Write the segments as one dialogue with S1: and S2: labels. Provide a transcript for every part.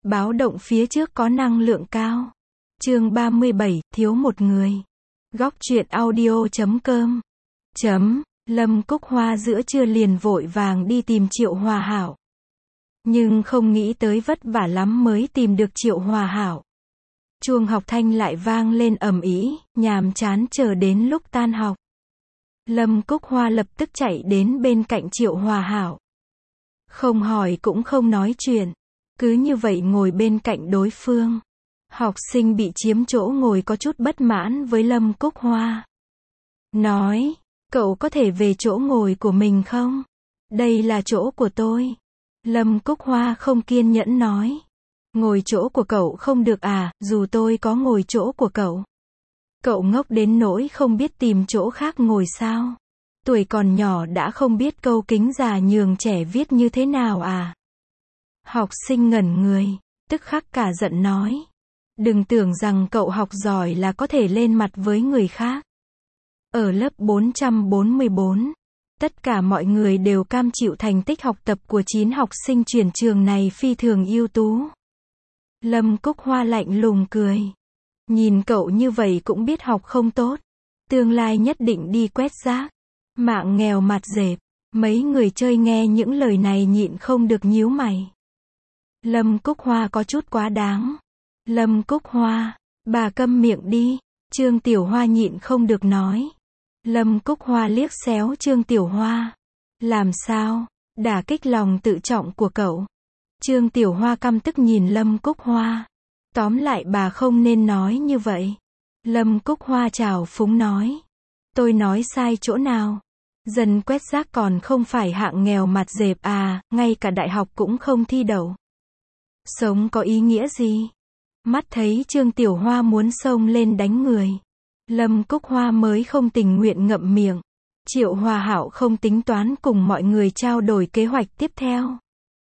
S1: Báo động phía trước có năng lượng cao. Chương 37, thiếu một người. Góc truyện audio.com. Lâm Cúc Hoa giữa trưa liền vội vàng đi tìm Triệu Hòa Hảo. Nhưng không nghĩ tới vất vả lắm mới tìm được Triệu Hòa Hảo. Chuông học thanh lại vang lên ầm ĩ, nhàm chán chờ đến lúc tan học. Lâm Cúc Hoa lập tức chạy đến bên cạnh Triệu Hòa Hảo. Không hỏi cũng không nói chuyện. Cứ như vậy ngồi bên cạnh đối phương. Học sinh bị chiếm chỗ ngồi có chút bất mãn với Lâm Cúc Hoa. Nói, cậu có thể về chỗ ngồi của mình không? Đây là chỗ của tôi. Lâm Cúc Hoa không kiên nhẫn nói. Ngồi chỗ của cậu không được à, dù tôi có ngồi chỗ của cậu. Cậu ngốc đến nỗi không biết tìm chỗ khác ngồi sao? Tuổi còn nhỏ đã không biết câu kính già nhường trẻ viết như thế nào à? Học sinh ngẩn người, tức khắc cả giận nói. Đừng tưởng rằng cậu học giỏi là có thể lên mặt với người khác. Ở lớp 444, tất cả mọi người đều cam chịu thành tích học tập của 9 học sinh chuyển trường này phi thường ưu tú. Lâm Cúc Hoa lạnh lùng cười. Nhìn cậu như vậy cũng biết học không tốt. Tương lai nhất định đi quét rác. Mạng nghèo mặt dẹp. Mấy người chơi nghe những lời này nhịn không được nhíu mày. Lâm Cúc Hoa có chút quá đáng. Lâm Cúc Hoa, bà câm miệng đi. Trương Tiểu Hoa nhịn không được nói. Lâm Cúc Hoa liếc xéo Trương Tiểu Hoa. Làm sao? Đả kích lòng tự trọng của cậu. Trương Tiểu Hoa căm tức nhìn Lâm Cúc Hoa. Tóm lại bà không nên nói như vậy. Lâm Cúc Hoa trào phúng nói. Tôi nói sai chỗ nào? Dân quét rác còn không phải hạng nghèo mặt dẹp à, ngay cả đại học cũng không thi đậu. Sống có ý nghĩa gì? Mắt thấy Trương Tiểu Hoa muốn xông lên đánh người. Lâm Cúc Hoa mới không tình nguyện ngậm miệng. Triệu Hòa Hảo không tính toán cùng mọi người trao đổi kế hoạch tiếp theo.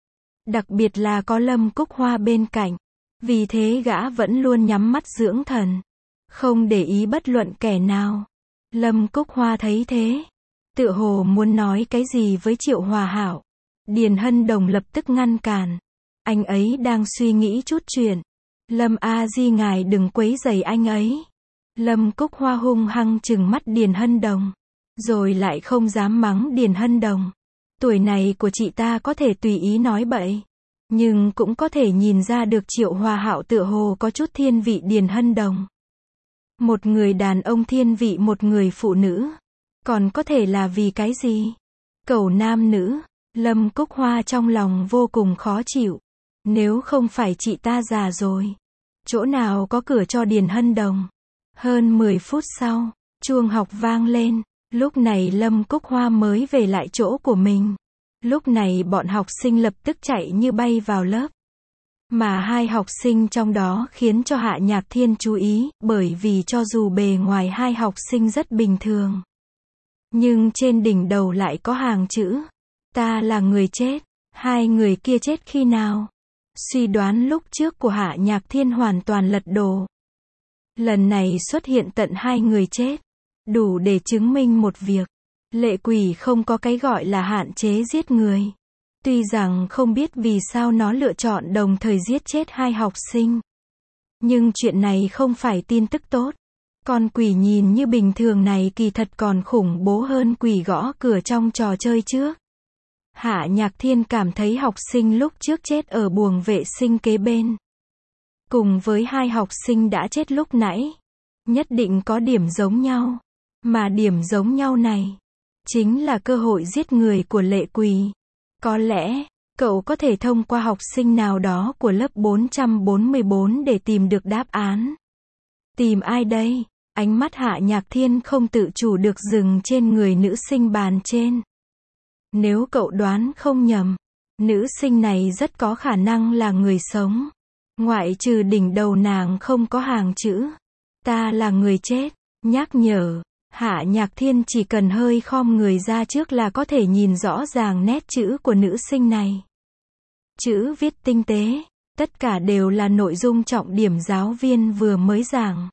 S1: Đặc biệt là có Lâm Cúc Hoa bên cạnh. Vì thế gã vẫn luôn nhắm mắt dưỡng thần. Không để ý bất luận kẻ nào. Lâm Cúc Hoa thấy thế. Tựa hồ muốn nói cái gì với Triệu Hòa Hảo. Điền Hân Đồng lập tức ngăn cản. Anh ấy đang suy nghĩ chút chuyện. Lâm A Di ngài đừng quấy rầy anh ấy. Lâm Cúc Hoa hung hăng trừng mắt Điền Hân Đồng. Rồi lại không dám mắng Điền Hân Đồng. Tuổi này của chị ta có thể tùy ý nói bậy. Nhưng cũng có thể nhìn ra được Triệu Hòa Hảo tựa hồ có chút thiên vị Điền Hân Đồng. Một người đàn ông thiên vị một người phụ nữ. Còn có thể là vì cái gì? Cẩu nam nữ. Lâm Cúc Hoa trong lòng vô cùng khó chịu. Nếu không phải chị ta già rồi. Chỗ nào có cửa cho Điền Hân Đồng. Hơn 10 phút sau, chuông học vang lên. Lúc này Lâm Cúc Hoa mới về lại chỗ của mình. Lúc này bọn học sinh lập tức chạy như bay vào lớp. Mà hai học sinh trong đó khiến cho Hạ Nhạc Thiên chú ý, bởi vì cho dù bề ngoài hai học sinh rất bình thường. Nhưng trên đỉnh đầu lại có hàng chữ. Ta là người chết. Hai người kia chết khi nào? Suy đoán lúc trước của Hạ Nhạc Thiên hoàn toàn lật đổ. Lần này xuất hiện tận hai người chết. Đủ để chứng minh một việc. Lệ quỷ không có cái gọi là hạn chế giết người. Tuy rằng không biết vì sao nó lựa chọn đồng thời giết chết hai học sinh. Nhưng chuyện này không phải tin tức tốt. Con quỷ nhìn như bình thường này kỳ thật còn khủng bố hơn quỷ gõ cửa trong trò chơi trước. Hạ Nhạc Thiên cảm thấy học sinh lúc trước chết ở buồng vệ sinh kế bên. Cùng với hai học sinh đã chết lúc nãy. Nhất định có điểm giống nhau. Mà điểm giống nhau này. Chính là cơ hội giết người của lệ quỷ. Có lẽ, cậu có thể thông qua học sinh nào đó của lớp 444 để tìm được đáp án. Tìm ai đây? Ánh mắt Hạ Nhạc Thiên không tự chủ được dừng trên người nữ sinh bàn trên. Nếu cậu đoán không nhầm, nữ sinh này rất có khả năng là người sống. Ngoại trừ đỉnh đầu nàng không có hàng chữ. Ta là người chết. Nhắc nhở. Hạ Nhạc Thiên chỉ cần hơi khom người ra trước là có thể nhìn rõ ràng nét chữ của nữ sinh này. Chữ viết tinh tế. Tất cả đều là nội dung trọng điểm giáo viên vừa mới giảng.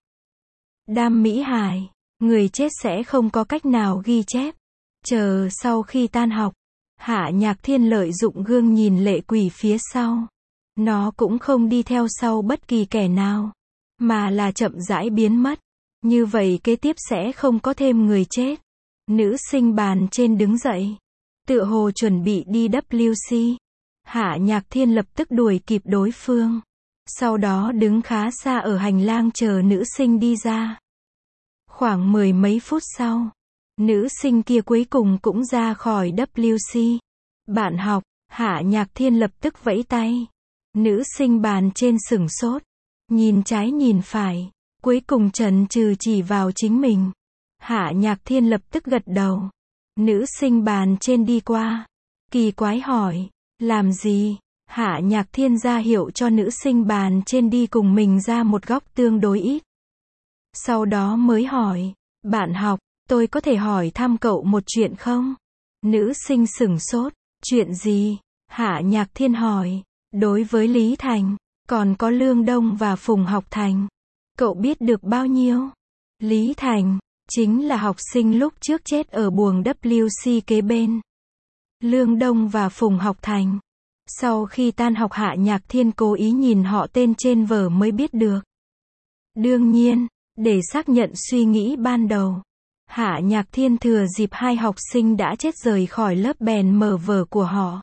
S1: Đam mỹ hài. Người chết sẽ không có cách nào ghi chép. Chờ sau khi tan học. Hạ Nhạc Thiên lợi dụng gương nhìn lệ quỷ phía sau. Nó cũng không đi theo sau bất kỳ kẻ nào, mà là chậm rãi biến mất. Như vậy kế tiếp sẽ không có thêm người chết. Nữ sinh bàn trên đứng dậy, tựa hồ chuẩn bị đi WC. Hạ Nhạc Thiên lập tức đuổi kịp đối phương. Sau đó đứng khá xa ở hành lang chờ nữ sinh đi ra. Khoảng 10 mấy phút sau, nữ sinh kia cuối cùng cũng ra khỏi WC. Bạn học, Hạ Nhạc Thiên lập tức vẫy tay. Nữ sinh bàn trên sửng sốt, nhìn trái nhìn phải, cuối cùng chần chừ chỉ vào chính mình. Hạ Nhạc Thiên lập tức gật đầu. Nữ sinh bàn trên đi qua, kỳ quái hỏi, làm gì? Hạ Nhạc Thiên ra hiệu cho nữ sinh bàn trên đi cùng mình ra một góc tương đối ít. Sau đó mới hỏi, bạn học, tôi có thể hỏi thăm cậu một chuyện không? Nữ sinh sửng sốt, chuyện gì? Hạ Nhạc Thiên hỏi, đối với Lý Thành, còn có Lương Đông và Phùng Học Thành, cậu biết được bao nhiêu? Lý Thành, chính là học sinh lúc trước chết ở buồng WC kế bên. Lương Đông và Phùng Học Thành. Sau khi tan học Hạ Nhạc Thiên cố ý nhìn họ tên trên vở mới biết được. Đương nhiên, để xác nhận suy nghĩ ban đầu, Hạ Nhạc Thiên thừa dịp hai học sinh đã chết rời khỏi lớp bèn mở vở của họ.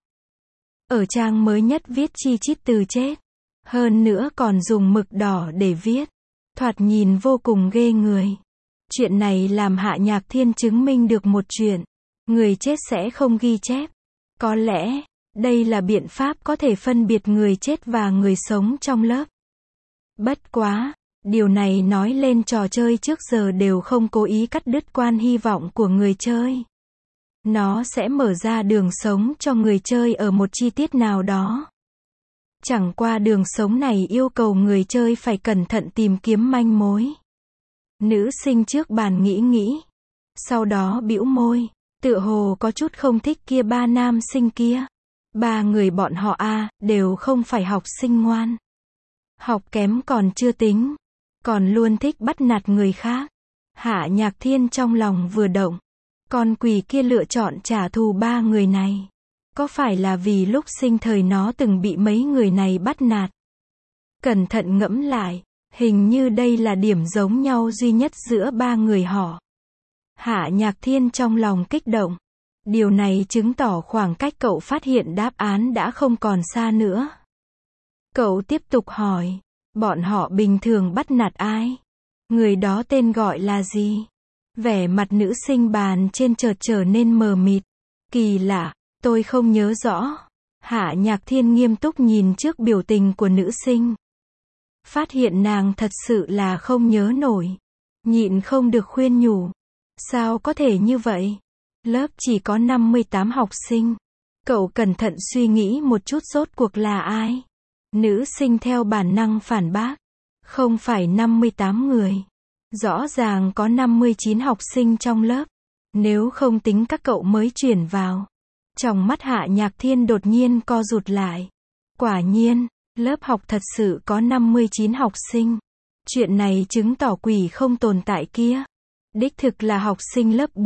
S1: Ở trang mới nhất viết chi chít từ chết. Hơn nữa còn dùng mực đỏ để viết. Thoạt nhìn vô cùng ghê người. Chuyện này làm Hạ Nhạc Thiên chứng minh được một chuyện. Người chết sẽ không ghi chép. Có lẽ, đây là biện pháp có thể phân biệt người chết và người sống trong lớp. Bất quá, điều này nói lên trò chơi trước giờ đều không cố ý cắt đứt quan hy vọng của người chơi. Nó sẽ mở ra đường sống cho người chơi ở một chi tiết nào đó. Chẳng qua đường sống này yêu cầu người chơi phải cẩn thận tìm kiếm manh mối. Nữ sinh trước bàn nghĩ. Sau đó bĩu môi, tựa hồ có chút không thích kia ba nam sinh kia. Ba người bọn họ đều không phải học sinh ngoan. Học kém còn chưa tính, còn luôn thích bắt nạt người khác. Hạ Nhạc Thiên trong lòng vừa động. Con quỷ kia lựa chọn trả thù ba người này. Có phải là vì lúc sinh thời nó từng bị mấy người này bắt nạt? Cẩn thận ngẫm lại, hình như đây là điểm giống nhau duy nhất giữa ba người họ. Hạ Nhạc Thiên trong lòng kích động. Điều này chứng tỏ khoảng cách cậu phát hiện đáp án đã không còn xa nữa. Cậu tiếp tục hỏi, bọn họ bình thường bắt nạt ai? Người đó tên gọi là gì? Vẻ mặt nữ sinh bàn trên chợt trở nên mờ mịt. Kỳ lạ, tôi không nhớ rõ. Hạ Nhạc Thiên nghiêm túc nhìn trước biểu tình của nữ sinh. Phát hiện nàng thật sự là không nhớ nổi. Nhịn không được khuyên nhủ. Sao có thể như vậy? Lớp chỉ có 58 học sinh. Cậu cẩn thận suy nghĩ một chút rốt cuộc là ai? Nữ sinh theo bản năng phản bác. Không phải 58 người. Rõ ràng có 59 học sinh trong lớp. Nếu không tính các cậu mới chuyển vào. Trong mắt Hạ Nhạc Thiên đột nhiên co rụt lại. Quả nhiên, lớp học thật sự có 59 học sinh. Chuyện này chứng tỏ quỷ không tồn tại kia. Đích thực là học sinh lớp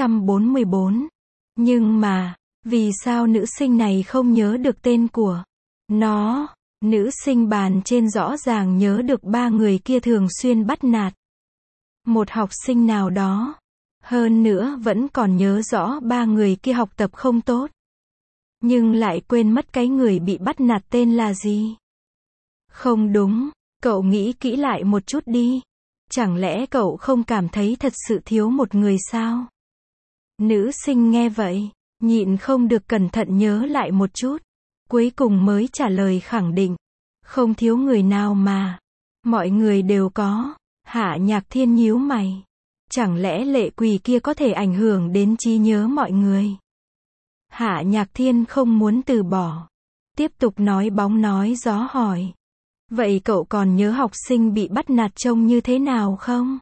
S1: 444. Nhưng mà, vì sao nữ sinh này không nhớ được tên của nó? Nữ sinh bàn trên rõ ràng nhớ được ba người kia thường xuyên bắt nạt một học sinh nào đó. Hơn nữa vẫn còn nhớ rõ ba người kia học tập không tốt. Nhưng lại quên mất cái người bị bắt nạt tên là gì. Không đúng, cậu nghĩ kỹ lại một chút đi. Chẳng lẽ cậu không cảm thấy thật sự thiếu một người sao? Nữ sinh nghe vậy, nhịn không được cẩn thận nhớ lại một chút. Cuối cùng mới trả lời khẳng định. Không thiếu người nào mà. Mọi người đều có. Hạ Nhạc Thiên nhíu mày. Chẳng lẽ lệ quỷ kia có thể ảnh hưởng đến trí nhớ mọi người? Hạ Nhạc Thiên không muốn từ bỏ. Tiếp tục nói bóng nói gió hỏi. Vậy cậu còn nhớ học sinh bị bắt nạt trông như thế nào không?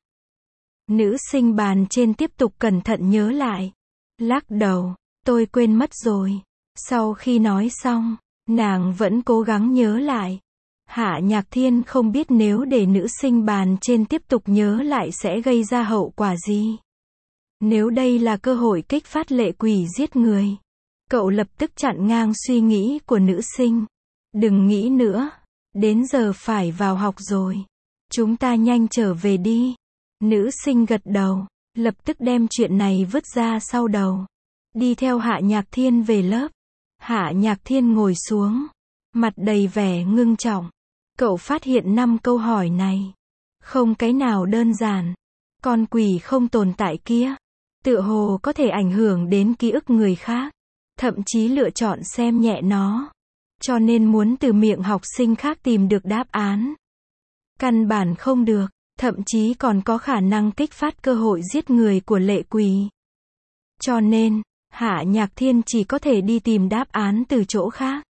S1: Nữ sinh bàn trên tiếp tục cẩn thận nhớ lại. Lắc đầu, tôi quên mất rồi. Sau khi nói xong, nàng vẫn cố gắng nhớ lại. Hạ Nhạc Thiên không biết nếu để nữ sinh bàn trên tiếp tục nhớ lại sẽ gây ra hậu quả gì. Nếu đây là cơ hội kích phát lệ quỷ giết người, cậu lập tức chặn ngang suy nghĩ của nữ sinh. Đừng nghĩ nữa. Đến giờ phải vào học rồi. Chúng ta nhanh trở về đi. Nữ sinh gật đầu, lập tức đem chuyện này vứt ra sau đầu. Đi theo Hạ Nhạc Thiên về lớp. Hạ Nhạc Thiên ngồi xuống, mặt đầy vẻ ngưng trọng. Cậu phát hiện 5 câu hỏi này. Không cái nào đơn giản. Con quỷ không tồn tại kia, tựa hồ có thể ảnh hưởng đến ký ức người khác. Thậm chí lựa chọn xem nhẹ nó. Cho nên muốn từ miệng học sinh khác tìm được đáp án. Căn bản không được, thậm chí còn có khả năng kích phát cơ hội giết người của lệ quỷ. Cho nên, Hạ Nhạc Thiên chỉ có thể đi tìm đáp án từ chỗ khác.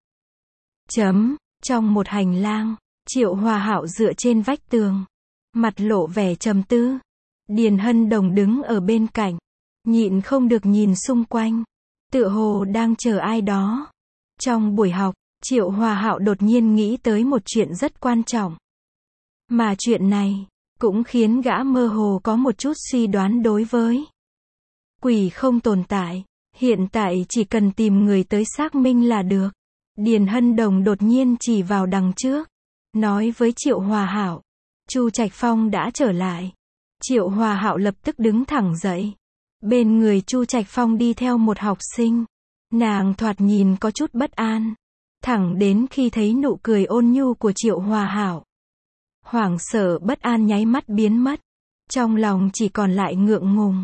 S1: Trong một hành lang, Triệu Hòa Hạo dựa trên vách tường, mặt lộ vẻ trầm tư. Điền Hân Đồng đứng ở bên cạnh, nhịn không được nhìn xung quanh, tựa hồ đang chờ ai đó. Trong buổi học, Triệu Hòa Hạo đột nhiên nghĩ tới một chuyện rất quan trọng. Mà chuyện này, cũng khiến gã mơ hồ có một chút suy đoán đối với quỷ không tồn tại. Hiện tại chỉ cần tìm người tới xác minh là được. Điền Hân Đồng đột nhiên chỉ vào đằng trước, nói với Triệu Hòa Hạo, Chu Trạch Phong đã trở lại. Triệu Hòa Hạo lập tức đứng thẳng dậy. Bên người Chu Trạch Phong đi theo một học sinh. Nàng thoạt nhìn có chút bất an. Thẳng đến khi thấy nụ cười ôn nhu của Triệu Hòa Hạo, hoảng sợ bất an nháy mắt biến mất. Trong lòng chỉ còn lại ngượng ngùng.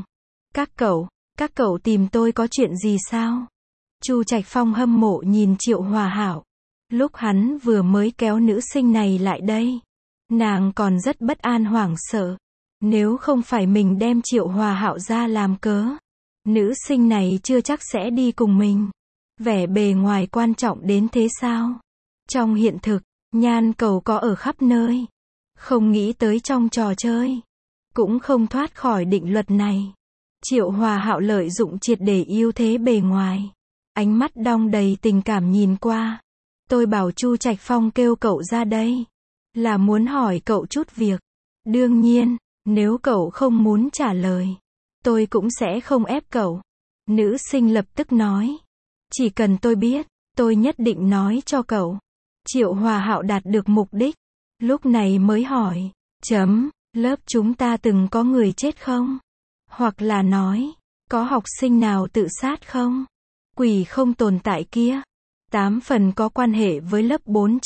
S1: Các cậu tìm tôi có chuyện gì sao? Chu Trạch Phong hâm mộ nhìn Triệu Hòa Hạo. Lúc hắn vừa mới kéo nữ sinh này lại đây, nàng còn rất bất an hoảng sợ. Nếu không phải mình đem Triệu Hòa Hạo ra làm cớ, nữ sinh này chưa chắc sẽ đi cùng mình. Vẻ bề ngoài quan trọng đến thế sao? Trong hiện thực, nhan cầu có ở khắp nơi. Không nghĩ tới trong trò chơi, cũng không thoát khỏi định luật này. Triệu Hòa Hạo lợi dụng triệt để ưu thế bề ngoài. Ánh mắt đong đầy tình cảm nhìn qua. Tôi bảo Chu Trạch Phong kêu cậu ra đây, là muốn hỏi cậu chút việc. Đương nhiên, nếu cậu không muốn trả lời, tôi cũng sẽ không ép cậu. Nữ sinh lập tức nói. Chỉ cần tôi biết, tôi nhất định nói cho cậu. Triệu Hòa Hạo đạt được mục đích. Lúc này mới hỏi. Lớp chúng ta từng có người chết không? Hoặc là nói, có học sinh nào tự sát không? Quỷ không tồn tại kia, 8 phần có quan hệ với lớp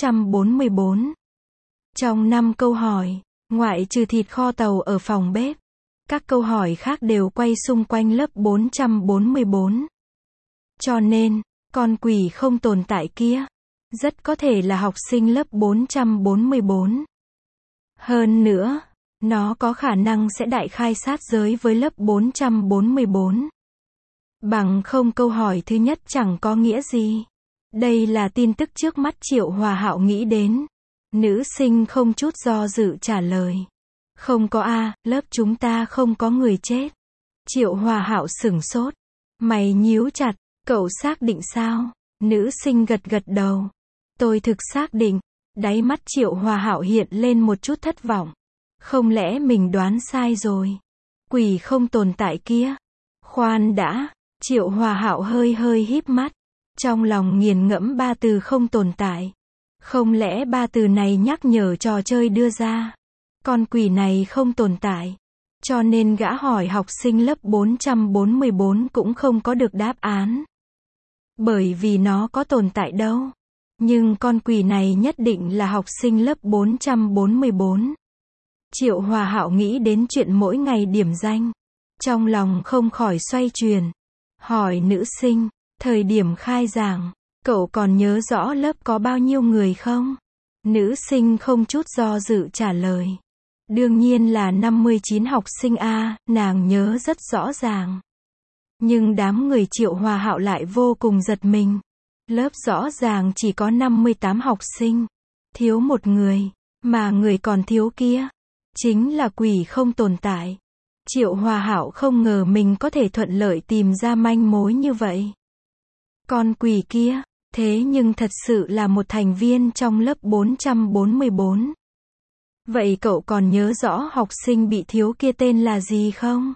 S1: 444. Trong 5 câu hỏi, ngoại trừ thịt kho tàu ở phòng bếp, các câu hỏi khác đều quay xung quanh lớp 444. Cho nên, con quỷ không tồn tại kia, rất có thể là học sinh lớp 444. Hơn nữa, nó có khả năng sẽ đại khai sát giới với lớp 444. Bằng không câu hỏi thứ nhất chẳng có nghĩa gì. Đây là tin tức trước mắt Triệu Hòa Hạo nghĩ đến. Nữ sinh không chút do dự trả lời. Không có a, lớp chúng ta không có người chết. Triệu Hòa Hạo sửng sốt. Mày nhíu chặt, cậu xác định sao? Nữ sinh gật gật đầu. Tôi thực xác định. Đáy mắt Triệu Hòa Hạo hiện lên một chút thất vọng. Không lẽ mình đoán sai rồi? Quỷ không tồn tại kia. Khoan đã. Triệu Hòa Hạo hơi híp mắt. Trong lòng nghiền ngẫm 3 từ không tồn tại. Không lẽ 3 từ này nhắc nhở trò chơi đưa ra? Con quỷ này không tồn tại. Cho nên gã hỏi học sinh lớp 444 cũng không có được đáp án. Bởi vì nó có tồn tại đâu. Nhưng con quỷ này nhất định là học sinh lớp 444. Triệu Hòa Hạo nghĩ đến chuyện mỗi ngày điểm danh. Trong lòng không khỏi xoay chuyển. Hỏi nữ sinh, thời điểm khai giảng, cậu còn nhớ rõ lớp có bao nhiêu người không? Nữ sinh không chút do dự trả lời. Đương nhiên là 59 học sinh a, nàng nhớ rất rõ ràng. Nhưng đám người Triệu Hòa Hạo lại vô cùng giật mình. Lớp rõ ràng chỉ có 58 học sinh. Thiếu một người, mà người còn thiếu kia, chính là quỷ không tồn tại. Triệu Hòa Hạo không ngờ mình có thể thuận lợi tìm ra manh mối như vậy. Con quỷ kia, thế nhưng thật sự là một thành viên trong lớp 444. Vậy cậu còn nhớ rõ học sinh bị thiếu kia tên là gì không?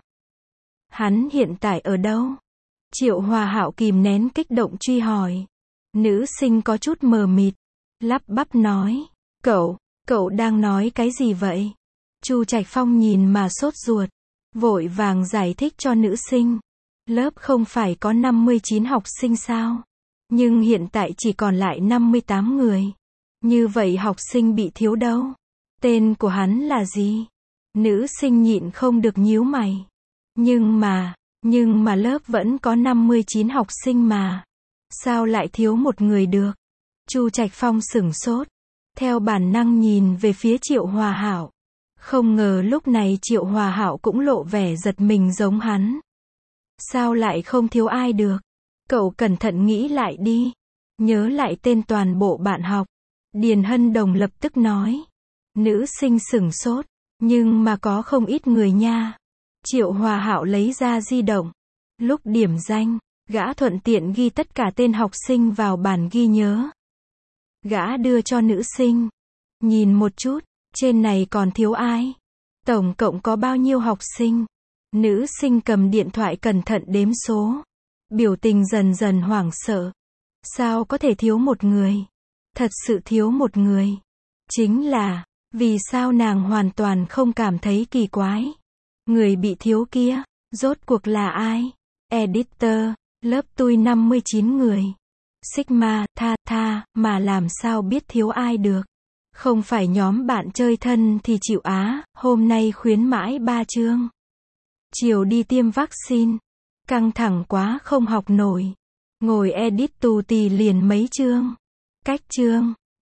S1: Hắn hiện tại ở đâu? Triệu Hòa Hạo kìm nén kích động truy hỏi. Nữ sinh có chút mờ mịt. lắp bắp nói. Cậu đang nói cái gì vậy? Chu Trạch Phong nhìn mà sốt ruột, vội vàng giải thích cho nữ sinh. Lớp không phải có 59 học sinh sao? Nhưng hiện tại chỉ còn lại 58 người. Như vậy học sinh bị thiếu đâu? Tên của hắn là gì? Nữ sinh nhịn không được nhíu mày. Nhưng mà lớp vẫn có 59 học sinh mà. Sao lại thiếu một người được? Chu Trạch Phong sửng sốt, theo bản năng nhìn về phía Triệu Hòa Hảo. Không ngờ lúc này Triệu Hòa Hảo cũng lộ vẻ giật mình giống hắn. Sao lại không thiếu ai được? Cậu cẩn thận nghĩ lại đi. Nhớ lại tên toàn bộ bạn học. Điền Hân Đồng lập tức nói. Nữ sinh sửng sốt. Nhưng mà có không ít người nha. Triệu Hòa Hảo lấy ra di động. Lúc điểm danh, gã thuận tiện ghi tất cả tên học sinh vào bản ghi nhớ. Gã đưa cho nữ sinh. Nhìn một chút, trên này còn thiếu ai? Tổng cộng có bao nhiêu học sinh? Nữ sinh cầm điện thoại cẩn thận đếm số. Biểu tình dần dần hoảng sợ. Sao có thể thiếu một người? Thật sự thiếu một người. Chính là, vì sao nàng hoàn toàn không cảm thấy kỳ quái? Người bị thiếu kia, rốt cuộc là ai? Editor, lớp tôi 59 người. Sigma, mà làm sao biết thiếu ai được? Không phải nhóm bạn chơi thân thì chịu á, hôm nay khuyến mãi 3 chương. Chiều đi tiêm vaccine. Căng thẳng quá không học nổi. Ngồi edit tù tì liền mấy chương. Cách chương.